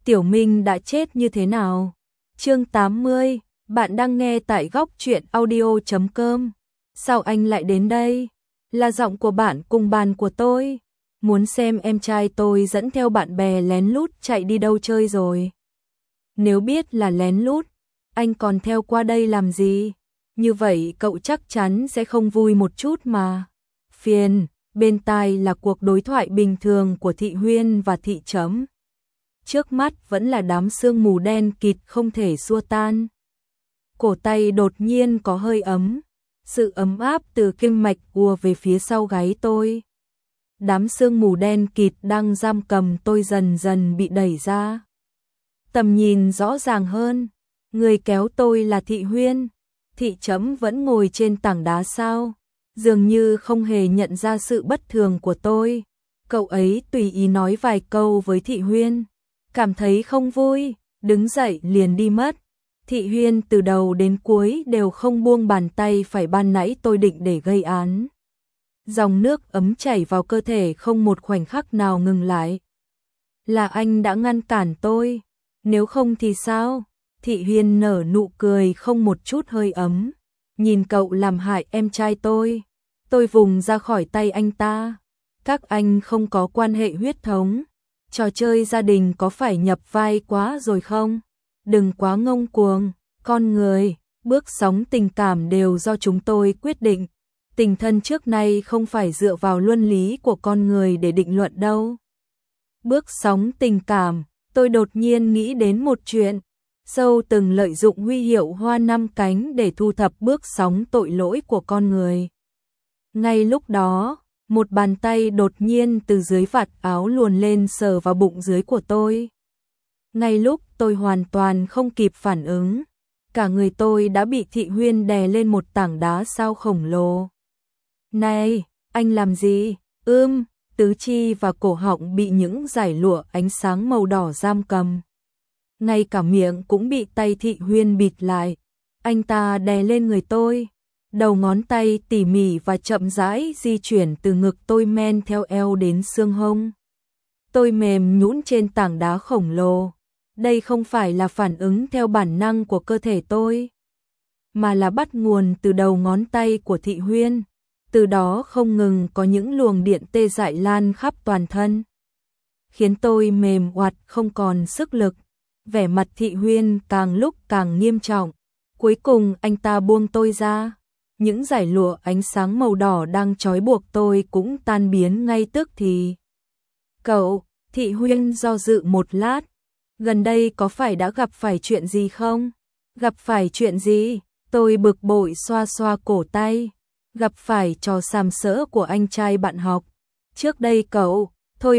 Tiểu Minh đã chết như thế nào? Chương 80, bạn đang nghe tại góc truyện audio.com. Sao anh lại đến đây? Là giọng của bạn cùng bàn của tôi. Muốn xem em trai tôi dẫn theo bạn bè lén lút chạy đi đâu chơi rồi. Nếu biết là lén lút, anh còn theo qua đây làm gì? Như vậy cậu chắc chắn sẽ không vui một chút mà. Phiền, bên tai là cuộc đối thoại bình thường của Thị Huyên và Thị Chấm. Trước mắt vẫn là đám sương mù đen kịt không thể xua tan. Cổ tay đột nhiên có hơi ấm, sự ấm áp từ kinh mạch ùa về phía sau gáy tôi. Đám sương mù đen kịt đang giam cầm tôi dần dần bị đẩy ra. Tầm nhìn rõ ràng hơn, người kéo tôi là Thị Huyên. Thị Chấm vẫn ngồi trên tảng đá sao, dường như không hề nhận ra sự bất thường của tôi. Cậu ấy tùy ý nói vài câu với Thị Huyên, cảm thấy không vui, đứng dậy liền đi mất. Thị Huyên từ đầu đến cuối đều không buông bàn tay phải ban nãy tôi định để gây án. Dòng nước ấm chảy vào cơ thể không một khoảnh khắc nào ngừng lại. Là anh đã ngăn cản tôi, nếu không thì sao? Thị Huyên nở nụ cười không một chút hơi ấm. Nhìn cậu làm hại em trai tôi vùng ra khỏi tay anh ta. Các anh không có quan hệ huyết thống. Trò chơi gia đình có phải nhập vai quá rồi không? Đừng quá ngông cuồng, con người, bước sóng tình cảm đều do chúng tôi quyết định. Tình thân trước nay không phải dựa vào luân lý của con người để định luận đâu. Bước sóng tình cảm, tôi đột nhiên nghĩ đến một chuyện. Sâu từng lợi dụng huy hiệu hoa 5 cánh để thu thập bước sóng tội lỗi của con người. Ngay lúc đó, một bàn tay đột nhiên từ dưới vạt áo luồn lên sờ vào bụng dưới của tôi. Ngay lúc tôi hoàn toàn không kịp phản ứng, cả người tôi đã bị Thị Huyên đè lên một tảng đá sao khổng lồ. Này, anh làm gì? Tứ chi và cổ họng bị những dải lụa ánh sáng màu đỏ giam cầm. Ngay cả miệng cũng bị tay Thị Huyên bịt lại. Anh ta đè lên người tôi. Đầu ngón tay tỉ mỉ và chậm rãi di chuyển từ ngực tôi men theo eo đến xương hông. Tôi mềm nhũn trên tảng đá khổng lồ. Đây không phải là phản ứng theo bản năng của cơ thể tôi, mà là bắt nguồn từ đầu ngón tay của Thị Huyên. Từ đó không ngừng có những luồng điện tê dại lan khắp toàn thân, khiến tôi mềm oặt không còn sức lực. Vẻ mặt Thị Huyên càng lúc càng nghiêm trọng. Cuối cùng anh ta buông tôi ra. Những dải lụa ánh sáng màu đỏ đang trói buộc tôi cũng tan biến ngay tức thì. Cậu, Thị Huyên do dự một lát. Gần đây có phải đã gặp phải chuyện gì không? Gặp phải chuyện gì? Tôi bực bội xoa xoa cổ tay. Gặp phải trò sàm sỡ của anh trai bạn học. Trước đây cậu, thôi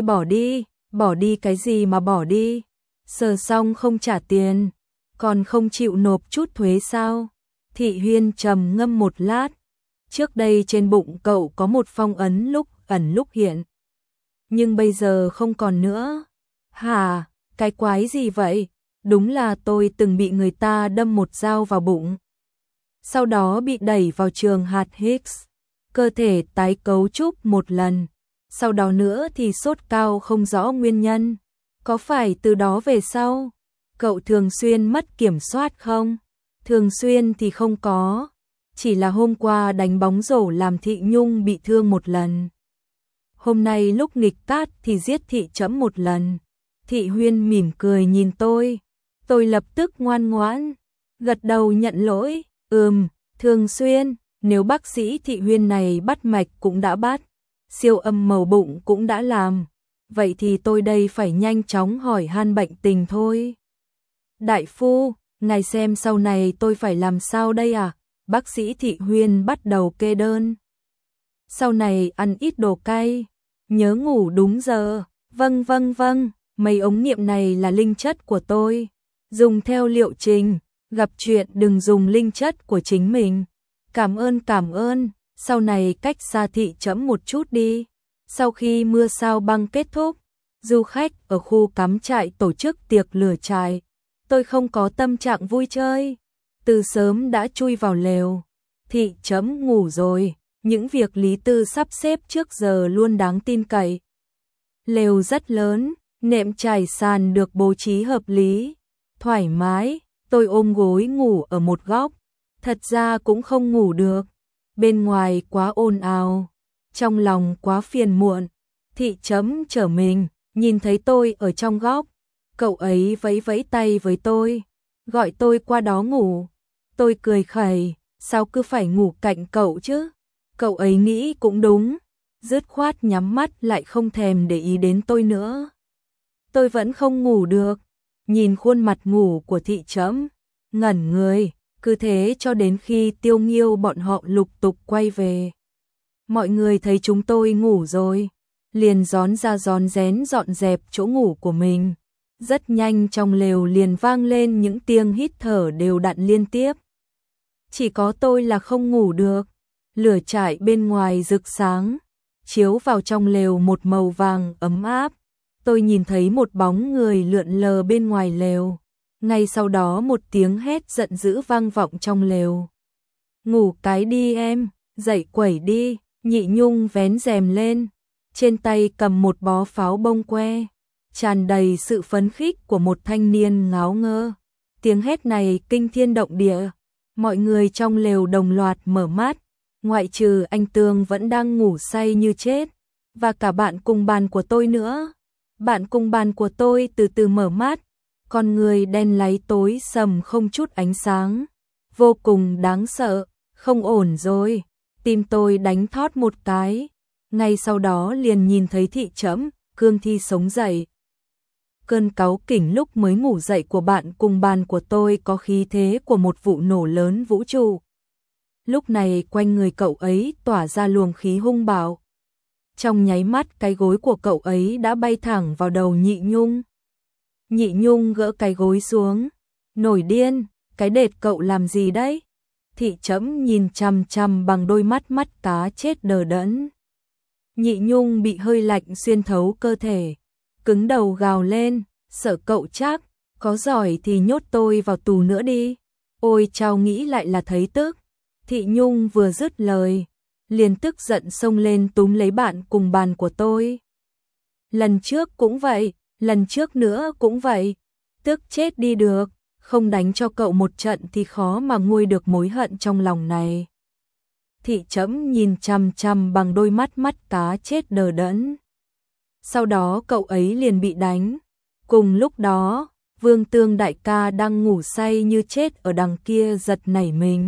bỏ đi cái gì mà bỏ đi? Sờ xong không trả tiền, còn không chịu nộp chút thuế sao? Thị Huyên trầm ngâm một lát. Trước đây trên bụng cậu có một phong ấn lúc ẩn lúc hiện, nhưng bây giờ không còn nữa. Hả? Cái quái gì vậy? Đúng là tôi từng bị người ta đâm một dao vào bụng, sau đó bị đẩy vào trường hạt Higgs, cơ thể tái cấu trúc một lần, sau đó nữa thì sốt cao không rõ nguyên nhân. Có phải từ đó về sau, cậu thường xuyên mất kiểm soát không? Thường xuyên thì không có, chỉ là hôm qua đánh bóng rổ làm Thị Nhung bị thương một lần. Hôm nay lúc nghịch cát thì giết Thị Chấm một lần. Thị Huyên mỉm cười nhìn tôi lập tức ngoan ngoãn, gật đầu nhận lỗi. Thường xuyên, nếu bác sĩ Thị Huyên này bắt mạch cũng đã bắt, siêu âm màu bụng cũng đã làm, vậy thì tôi đây phải nhanh chóng hỏi han bệnh tình thôi. Đại phu, ngài xem sau này tôi phải làm sao đây à? Bác sĩ Thị Huyên bắt đầu kê đơn. Sau này ăn ít đồ cay, nhớ ngủ đúng giờ. Vâng, mấy ống nghiệm này là linh chất của tôi, dùng theo liệu trình, gặp chuyện đừng dùng linh chất của chính mình. Cảm ơn, sau này cách xa Thị Chấm một chút đi. Sau khi mưa sao băng kết thúc, du khách ở khu cắm trại tổ chức tiệc lửa trại. Tôi không có tâm trạng vui chơi, từ sớm đã chui vào lều. Thị Chấm ngủ rồi, những việc Lý Tư sắp xếp trước giờ luôn đáng tin cậy. Lều rất lớn, Nệm trải sàn được bố trí hợp lý, thoải mái, tôi ôm gối ngủ ở một góc. Thật ra cũng không ngủ được, bên ngoài quá ồn ào, trong lòng quá phiền muộn. Thị chấm trở mình, nhìn thấy tôi ở trong góc, cậu ấy vẫy vẫy tay với tôi, gọi tôi qua đó ngủ. Tôi cười khẩy, sao cứ phải ngủ cạnh cậu chứ? Cậu ấy nghĩ cũng đúng, dứt khoát nhắm mắt lại không thèm để ý đến tôi nữa. Tôi vẫn không ngủ được, nhìn khuôn mặt ngủ của thị chấm, ngẩn người, cứ thế cho đến khi Tiêu Nghiêu bọn họ lục tục quay về. Mọi người thấy chúng tôi ngủ rồi, liền rón ra rón rén dọn dẹp chỗ ngủ của mình. Rất nhanh trong lều liền vang lên những tiếng hít thở đều đặn liên tiếp. Chỉ có tôi là không ngủ được, lửa trại bên ngoài rực sáng, chiếu vào trong lều một màu vàng ấm áp. Tôi nhìn thấy một bóng người lượn lờ bên ngoài lều. Ngay sau đó một tiếng hét giận dữ vang vọng trong lều. Ngủ cái đi em, dậy quẩy đi. Nhị Nhung vén rèm lên, trên tay cầm một bó pháo bông que, tràn đầy sự phấn khích của một thanh niên ngáo ngơ. Tiếng hét này kinh thiên động địa, mọi người trong lều đồng loạt mở mắt, ngoại trừ anh Tương vẫn đang ngủ say như chết, và cả bạn cùng bàn của tôi nữa. Bạn cùng bàn của tôi từ từ mở mắt, con người đen láy tối sầm không chút ánh sáng, vô cùng đáng sợ, không ổn rồi. Tim tôi đánh thót một cái, ngay sau đó liền nhìn thấy thị chấm, cương thi sống dậy. Cơn cáu kỉnh lúc mới ngủ dậy của bạn cùng bàn của tôi có khí thế của một vụ nổ lớn vũ trụ. Lúc này quanh người cậu ấy tỏa ra luồng khí hung bạo. Trong nháy mắt cái gối của cậu ấy đã bay thẳng vào đầu Nhị Nhung. Nhị Nhung gỡ cái gối xuống, nổi điên, cái đệt cậu làm gì đấy? Thị chấm nhìn chằm chằm bằng đôi mắt mắt cá chết đờ đẫn. Nhị Nhung bị hơi lạnh xuyên thấu cơ thể, cứng đầu gào lên, sợ cậu chắc, có giỏi thì nhốt tôi vào tù nữa đi. Ôi chao, nghĩ lại là thấy tức. Thị Nhung vừa dứt lời, liền tức giận xông lên túm lấy bạn cùng bàn của tôi. Lần trước cũng vậy, lần trước nữa cũng vậy, tức chết đi được. Không đánh cho cậu một trận thì khó mà nguôi được mối hận trong lòng này. Thị chấm nhìn chằm chằm bằng đôi mắt mắt cá chết đờ đẫn. Sau đó cậu ấy liền bị đánh. Cùng lúc đó, Vương Tương đại ca đang ngủ say như chết ở đằng kia giật nảy mình.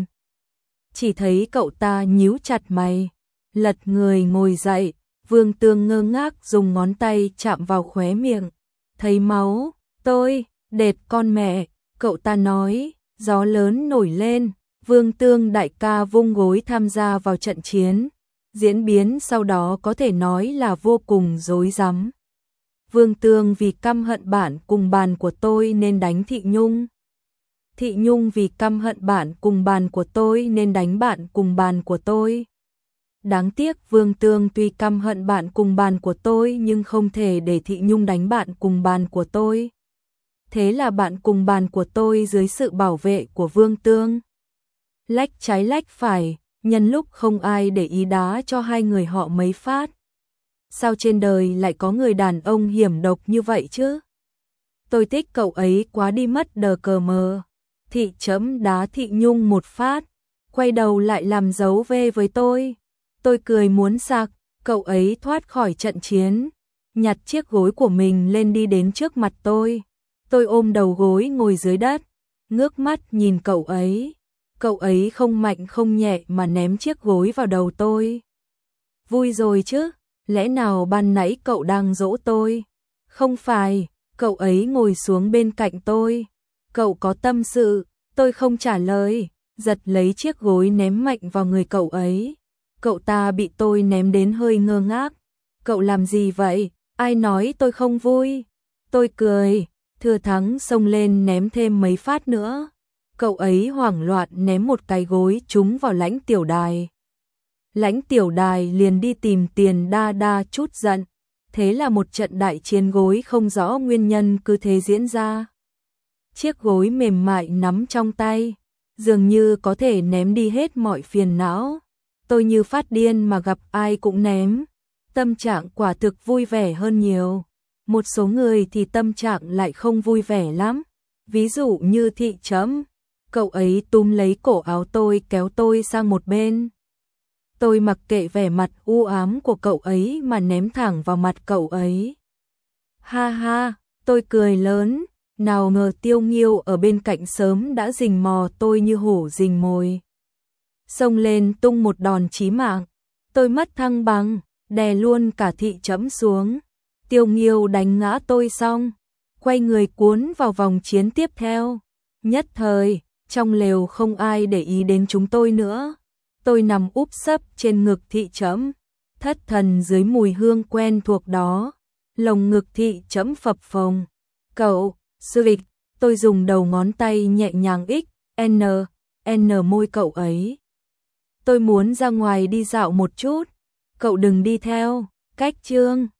Chỉ thấy cậu ta nhíu chặt mày, lật người ngồi dậy. Vương Tương ngơ ngác dùng ngón tay chạm vào khóe miệng. Thấy máu, tôi, đệt con mẹ. Cậu ta nói, gió lớn nổi lên, Vương Tương đại ca vung gối tham gia vào trận chiến. Diễn biến sau đó có thể nói là vô cùng rối rắm. Vương Tương vì căm hận bạn cùng bàn của tôi nên đánh Thị Nhung. Thị Nhung vì căm hận bạn cùng bàn của tôi nên đánh bạn cùng bàn của tôi. Đáng tiếc Vương Tương tuy căm hận bạn cùng bàn của tôi nhưng không thể để Thị Nhung đánh bạn cùng bàn của tôi. Thế là bạn cùng bàn của tôi dưới sự bảo vệ của Vương Tương, lách trái lách phải, nhân lúc không ai để ý đá cho hai người họ mấy phát. Sao trên đời lại có người đàn ông hiểm độc như vậy chứ? Tôi thích cậu ấy quá đi mất đờ cờ mờ. Thị chấm đá Thị Nhung một phát, quay đầu lại làm dấu V với tôi. Tôi cười muốn sặc, cậu ấy thoát khỏi trận chiến, nhặt chiếc gối của mình lên đi đến trước mặt tôi. Tôi ôm đầu gối ngồi dưới đất, ngước mắt nhìn cậu ấy. Cậu ấy không mạnh không nhẹ mà ném chiếc gối vào đầu tôi. Vui rồi chứ, lẽ nào ban nãy cậu đang dỗ tôi? Không phải, cậu ấy ngồi xuống bên cạnh tôi. Cậu có tâm sự, tôi không trả lời, giật lấy chiếc gối ném mạnh vào người cậu ấy. Cậu ta bị tôi ném đến hơi ngơ ngác. Cậu làm gì vậy? Ai nói tôi không vui? Tôi cười, thừa thắng xông lên ném thêm mấy phát nữa. Cậu ấy hoảng loạn ném một cái gối trúng vào Lãnh Tiểu Đài. Lãnh Tiểu Đài liền đi tìm Tiền Đa Đa chút giận. Thế là một trận đại chiến gối không rõ nguyên nhân cứ thế diễn ra. Chiếc gối mềm mại nắm trong tay, dường như có thể ném đi hết mọi phiền não. Tôi như phát điên mà gặp ai cũng ném. Tâm trạng quả thực vui vẻ hơn nhiều. một số người thì tâm trạng lại không vui vẻ lắm. Ví dụ như Thị Chấm, cậu ấy túm lấy cổ áo tôi kéo tôi sang một bên. Tôi mặc kệ vẻ mặt u ám của cậu ấy mà ném thẳng vào mặt cậu ấy. Ha ha, tôi cười lớn, nào ngờ Tiêu Nghiêu ở bên cạnh sớm đã rình mò tôi như hổ rình mồi. Xông lên tung một đòn chí mạng, tôi mất thăng bằng, đè luôn cả Thị Chấm xuống. Tiêu Nghiêu đánh ngã tôi xong, quay người cuốn vào vòng chiến tiếp theo. Nhất thời, trong lều không ai để ý đến chúng tôi nữa. Tôi nằm úp sấp trên ngực Thị Chấm, thất thần dưới mùi hương quen thuộc đó. Lồng ngực Thị Chấm phập phồng. Cậu, Sric, tôi dùng đầu ngón tay nhẹ nhàng n môi cậu ấy. Tôi muốn ra ngoài đi dạo một chút. Cậu đừng đi theo, cách Trương.